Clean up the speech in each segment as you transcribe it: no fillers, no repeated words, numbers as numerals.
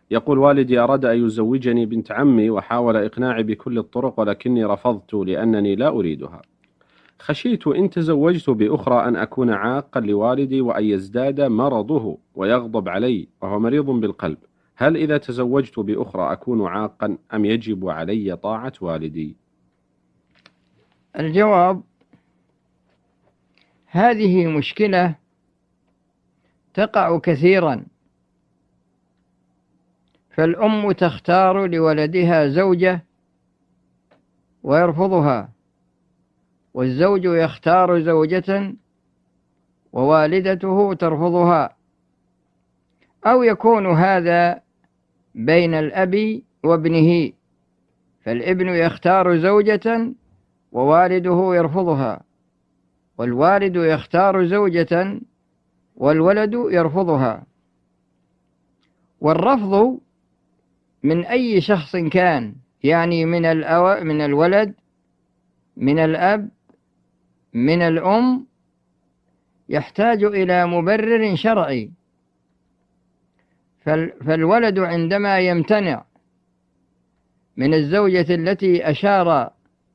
يقول: والدي أراد أن يزوجني بنت عمي وحاول إقناعي بكل الطرق، ولكني رفضت لأنني لا أريدها. خشيت إن تزوجت بأخرى أن أكون عاقا لوالدي وأن يزداد مرضه ويغضب علي، وهو مريض بالقلب. هل إذا تزوجت بأخرى أكون عاقا أم يجب علي طاعة والدي؟ الجواب: هذه مشكلة تقع كثيرا. فالأم تختار لولدها زوجة ويرفضها، والزوج يختار زوجة ووالدته ترفضها، أو يكون هذا بين الأب وابنه، فالابن يختار زوجة ووالده يرفضها، والوالد يختار زوجة والولد يرفضها. والرفض من أي شخص كان، يعني من الولد، من الأب، من الأم، يحتاج إلى مبرر شرعي. فالولد عندما يمتنع من الزوجة التي أشار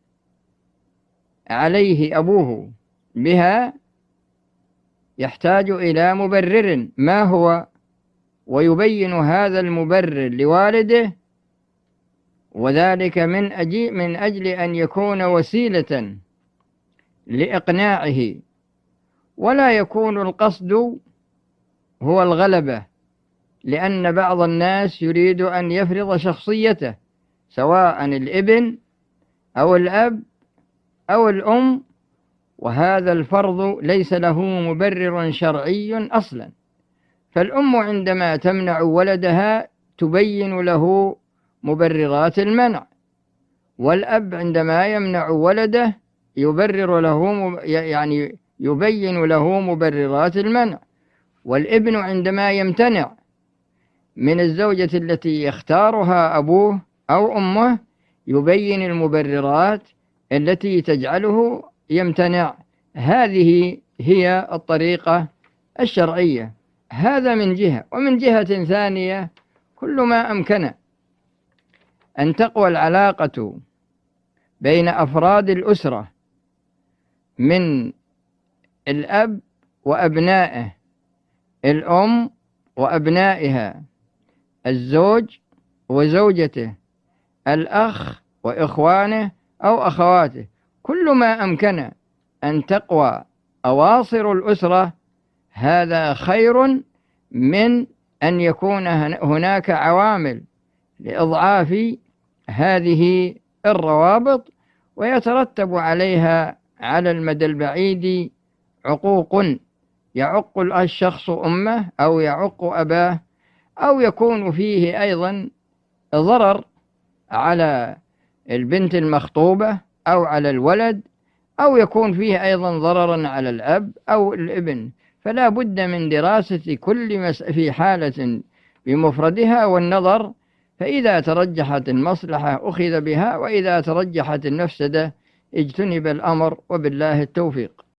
عليه أبوه بها يحتاج إلى مبرر، ما هو؟ ويبين هذا المبرر لوالده، وذلك من أجل أن يكون وسيلة لإقناعه، ولا يكون القصد هو الغلبة، لأن بعض الناس يريد أن يفرض شخصيته، سواء الابن أو الأب أو الأم، وهذا الفرض ليس له مبرر شرعي أصلا. فالأم عندما تمنع ولدها تبين له مبررات المنع، والأب عندما يمنع ولده يبين له مبررات المنع، والابن عندما يمتنع من الزوجة التي يختارها أبوه أو أمه يبين المبررات التي تجعله يمتنع. هذه هي الطريقة الشرعية. هذا من جهة. ومن جهة ثانية، كل ما أمكن أن تقوى العلاقة بين أفراد الأسرة من الأب وأبنائه، الأم وأبنائها، الزوج وزوجته، الأخ وإخوانه أو أخواته، كل ما أمكن أن تقوى أواصر الأسرة، هذا خير من أن يكون هناك عوامل لإضعاف هذه الروابط، ويترتب عليها على المدى البعيد عقوق، يعق الشخص أمه أو يعق أباه، أو يكون فيه أيضا ضرر على البنت المخطوبة أو على الولد، أو يكون فيه أيضا ضررا على الأب أو الابن. فلا بد من دراسة كل في حالة بمفردها والنظر، فإذا ترجحت المصلحة أخذ بها، وإذا ترجحت المفسدة اجتنب الأمر، وبالله التوفيق.